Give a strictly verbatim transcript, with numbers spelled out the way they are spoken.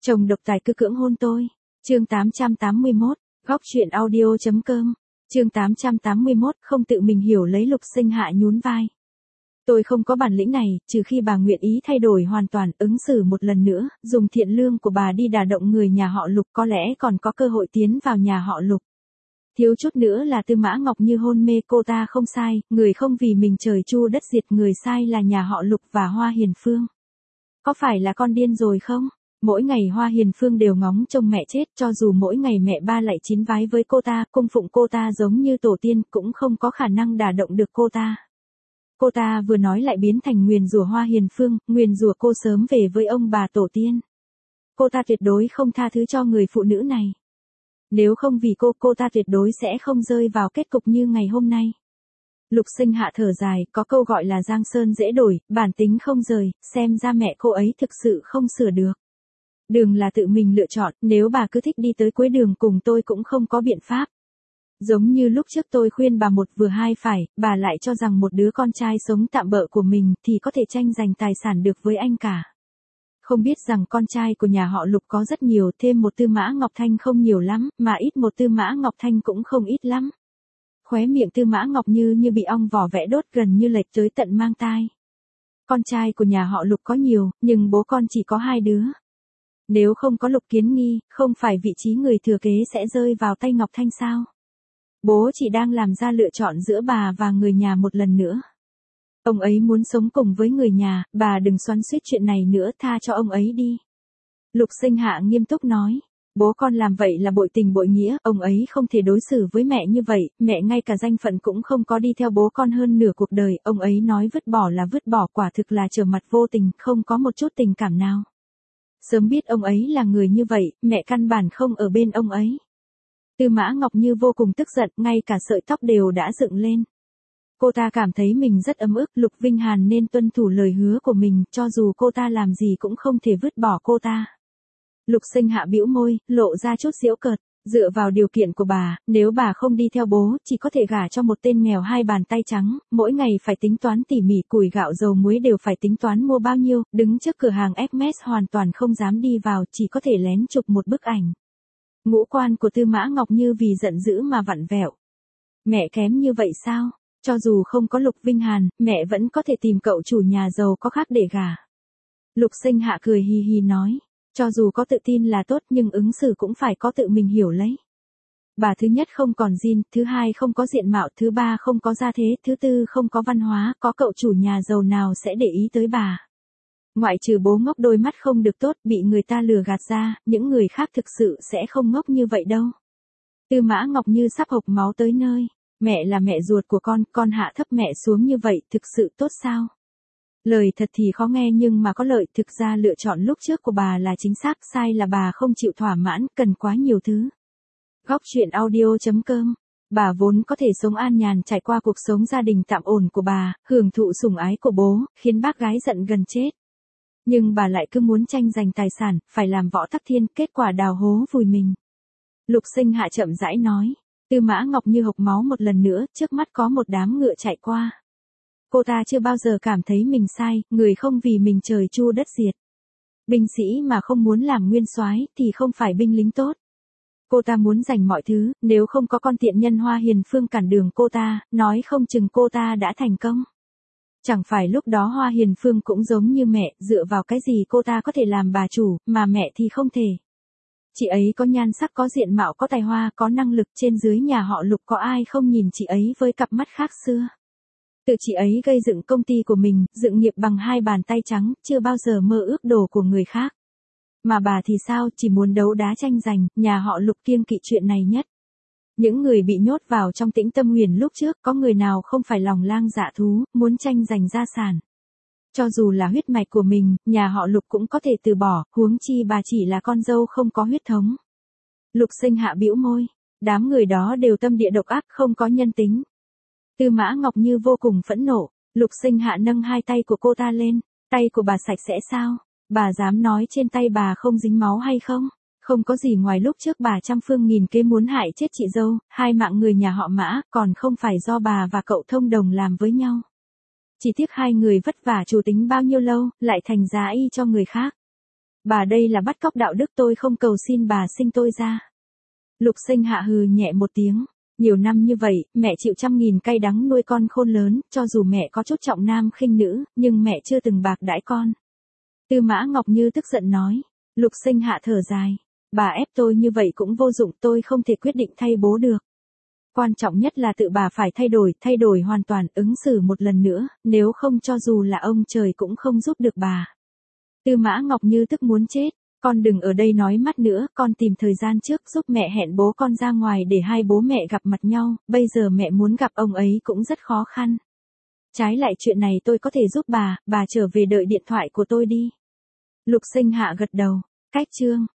Chồng độc tài cứ cưỡng hôn tôi. Chương tám trăm tám mươi mốt, góc truyện audio.com. Chương tám trăm tám mươi mốt, không tự mình hiểu lấy. Lục Sinh Hạ nhún vai. Tôi không có bản lĩnh này, trừ khi bà nguyện ý thay đổi hoàn toàn, ứng xử một lần nữa, dùng thiện lương của bà đi đả động người nhà họ Lục, có lẽ còn có cơ hội tiến vào nhà họ Lục. Thiếu chút nữa là Tư Mã Ngọc Như hôn mê cô ta không sai, người không vì mình trời chu đất diệt, người sai là nhà họ Lục và Hoa Hiền Phương. Có phải là con điên rồi không? Mỗi ngày Hoa Hiền Phương đều ngóng trông mẹ chết, cho dù mỗi ngày mẹ ba lại chín vái với cô ta, cung phụng cô ta giống như tổ tiên, cũng không có khả năng đả động được cô ta. Cô ta vừa nói lại biến thành nguyền rủa Hoa Hiền Phương, nguyền rủa cô sớm về với ông bà tổ tiên. Cô ta tuyệt đối không tha thứ cho người phụ nữ này. Nếu không vì cô, cô ta tuyệt đối sẽ không rơi vào kết cục như ngày hôm nay. Lục Sinh Hạ thở dài, có câu gọi là giang sơn dễ đổi, bản tính không rời, xem ra mẹ cô ấy thực sự không sửa được. Đường là tự mình lựa chọn, nếu bà cứ thích đi tới cuối đường cùng tôi cũng không có biện pháp. Giống như lúc trước tôi khuyên bà một vừa hai phải, bà lại cho rằng một đứa con trai sống tạm bợ của mình thì có thể tranh giành tài sản được với anh cả. Không biết rằng con trai của nhà họ Lục có rất nhiều, thêm một Tư Mã Ngọc Thanh không nhiều lắm, mà ít một Tư Mã Ngọc Thanh cũng không ít lắm. Khóe miệng Tư Mã Ngọc Như như bị ong vỏ vẽ đốt, gần như lệch tới tận mang tai. Con trai của nhà họ Lục có nhiều, nhưng bố con chỉ có hai đứa. Nếu không có Lục Kiến Nghi, không phải vị trí người thừa kế sẽ rơi vào tay Ngọc Thanh sao? Bố chỉ đang làm ra lựa chọn giữa bà và người nhà một lần nữa. Ông ấy muốn sống cùng với người nhà, bà đừng xoắn xuýt chuyện này nữa, tha cho ông ấy đi. Lục Sinh Hạ nghiêm túc nói, bố con làm vậy là bội tình bội nghĩa, ông ấy không thể đối xử với mẹ như vậy, mẹ ngay cả danh phận cũng không có đi theo bố con hơn nửa cuộc đời, ông ấy nói vứt bỏ là vứt bỏ, quả thực là trở mặt vô tình, không có một chút tình cảm nào. Sớm biết ông ấy là người như vậy, mẹ căn bản không ở bên ông ấy. Tư Mã Ngọc Như vô cùng tức giận, ngay cả sợi tóc đều đã dựng lên. Cô ta cảm thấy mình rất ấm ức, Lục Vinh Hàn nên tuân thủ lời hứa của mình, cho dù cô ta làm gì cũng không thể vứt bỏ cô ta. Lục Sinh Hạ bĩu môi, lộ ra chút giễu cợt, dựa vào điều kiện của bà, nếu bà không đi theo bố, chỉ có thể gả cho một tên nghèo hai bàn tay trắng, mỗi ngày phải tính toán tỉ mỉ, củi gạo dầu muối đều phải tính toán mua bao nhiêu, đứng trước cửa hàng Hermes hoàn toàn không dám đi vào, chỉ có thể lén chụp một bức ảnh. Ngũ quan của Tư Mã Ngọc Như vì giận dữ mà vặn vẹo. Mẹ kém như vậy sao? Cho dù không có Lục Vinh Hàn, mẹ vẫn có thể tìm cậu chủ nhà giàu có khác để gả. Lục Sinh Hạ cười hì hì nói, cho dù có tự tin là tốt nhưng ứng xử cũng phải có tự mình hiểu lấy. Bà thứ nhất không còn gin, thứ hai không có diện mạo, thứ ba không có gia thế, thứ tư không có văn hóa, có cậu chủ nhà giàu nào sẽ để ý tới bà. Ngoại trừ bố ngốc đôi mắt không được tốt, bị người ta lừa gạt ra, những người khác thực sự sẽ không ngốc như vậy đâu. Tư Mã Ngọc Như sắp hộc máu tới nơi. Mẹ là mẹ ruột của con, con hạ thấp mẹ xuống như vậy, thực sự tốt sao? Lời thật thì khó nghe nhưng mà có lợi, thực ra lựa chọn lúc trước của bà là chính xác, sai là bà không chịu thỏa mãn, cần quá nhiều thứ. Góc truyện audio.com. Bà vốn có thể sống an nhàn, trải qua cuộc sống gia đình tạm ổn của bà, hưởng thụ sủng ái của bố, khiến bác gái giận gần chết. Nhưng bà lại cứ muốn tranh giành tài sản, phải làm Võ Tắc Thiên, kết quả đào hố vùi mình. Lục Sinh Hạ chậm rãi nói. Tư Mã Ngọc Như hộc máu một lần nữa, trước mắt có một đám ngựa chạy qua. Cô ta chưa bao giờ cảm thấy mình sai, người không vì mình trời chu đất diệt. Binh sĩ mà không muốn làm nguyên soái thì không phải binh lính tốt. Cô ta muốn giành mọi thứ, nếu không có con tiện nhân Hoa Hiền Phương cản đường cô ta, nói không chừng cô ta đã thành công. Chẳng phải lúc đó Hoa Hiền Phương cũng giống như mẹ, dựa vào cái gì cô ta có thể làm bà chủ, mà mẹ thì không thể. Chị ấy có nhan sắc, có diện mạo, có tài hoa, có năng lực, trên dưới nhà họ Lục có ai không nhìn chị ấy với cặp mắt khác xưa. Tự chị ấy gây dựng công ty của mình, dựng nghiệp bằng hai bàn tay trắng, chưa bao giờ mơ ước đồ của người khác. Mà bà thì sao, chỉ muốn đấu đá tranh giành, nhà họ Lục kiêng kỵ chuyện này nhất. Những người bị nhốt vào trong Tĩnh Tâm Huyền lúc trước, có người nào không phải lòng lang dạ thú, muốn tranh giành gia sản. Cho dù là huyết mạch của mình, nhà họ Lục cũng có thể từ bỏ, huống chi bà chỉ là con dâu không có huyết thống. Lục Sinh Hạ bĩu môi, đám người đó đều tâm địa độc ác, không có nhân tính. Tư Mã Ngọc Như vô cùng phẫn nộ, Lục Sinh Hạ nâng hai tay của cô ta lên, tay của bà sạch sẽ sao? Bà dám nói trên tay bà không dính máu hay không? Không có gì ngoài lúc trước bà trăm phương nghìn kế muốn hại chết chị dâu, hai mạng người nhà họ Mã, còn không phải do bà và cậu thông đồng làm với nhau. Chỉ tiếc hai người vất vả chủ tính bao nhiêu lâu, lại thành giá y cho người khác. Bà đây là bắt cóc đạo đức, tôi không cầu xin bà sinh tôi ra. Lục Sinh Hạ hừ nhẹ một tiếng. Nhiều năm như vậy, mẹ chịu trăm nghìn cay đắng nuôi con khôn lớn, cho dù mẹ có chút trọng nam khinh nữ, nhưng mẹ chưa từng bạc đãi con. Tư Mã Ngọc Như tức giận nói. Lục Sinh Hạ thở dài. Bà ép tôi như vậy cũng vô dụng, tôi không thể quyết định thay bố được. Quan trọng nhất là tự bà phải thay đổi, thay đổi hoàn toàn, ứng xử một lần nữa, nếu không cho dù là ông trời cũng không giúp được bà. Tư Mã Ngọc Như tức muốn chết. Con đừng ở đây nói mắt nữa, con tìm thời gian trước giúp mẹ hẹn bố con ra ngoài để hai bố mẹ gặp mặt nhau, bây giờ mẹ muốn gặp ông ấy cũng rất khó khăn. Trái lại chuyện này tôi có thể giúp bà, bà trở về đợi điện thoại của tôi đi. Lục Sinh Hạ gật đầu. Cách chương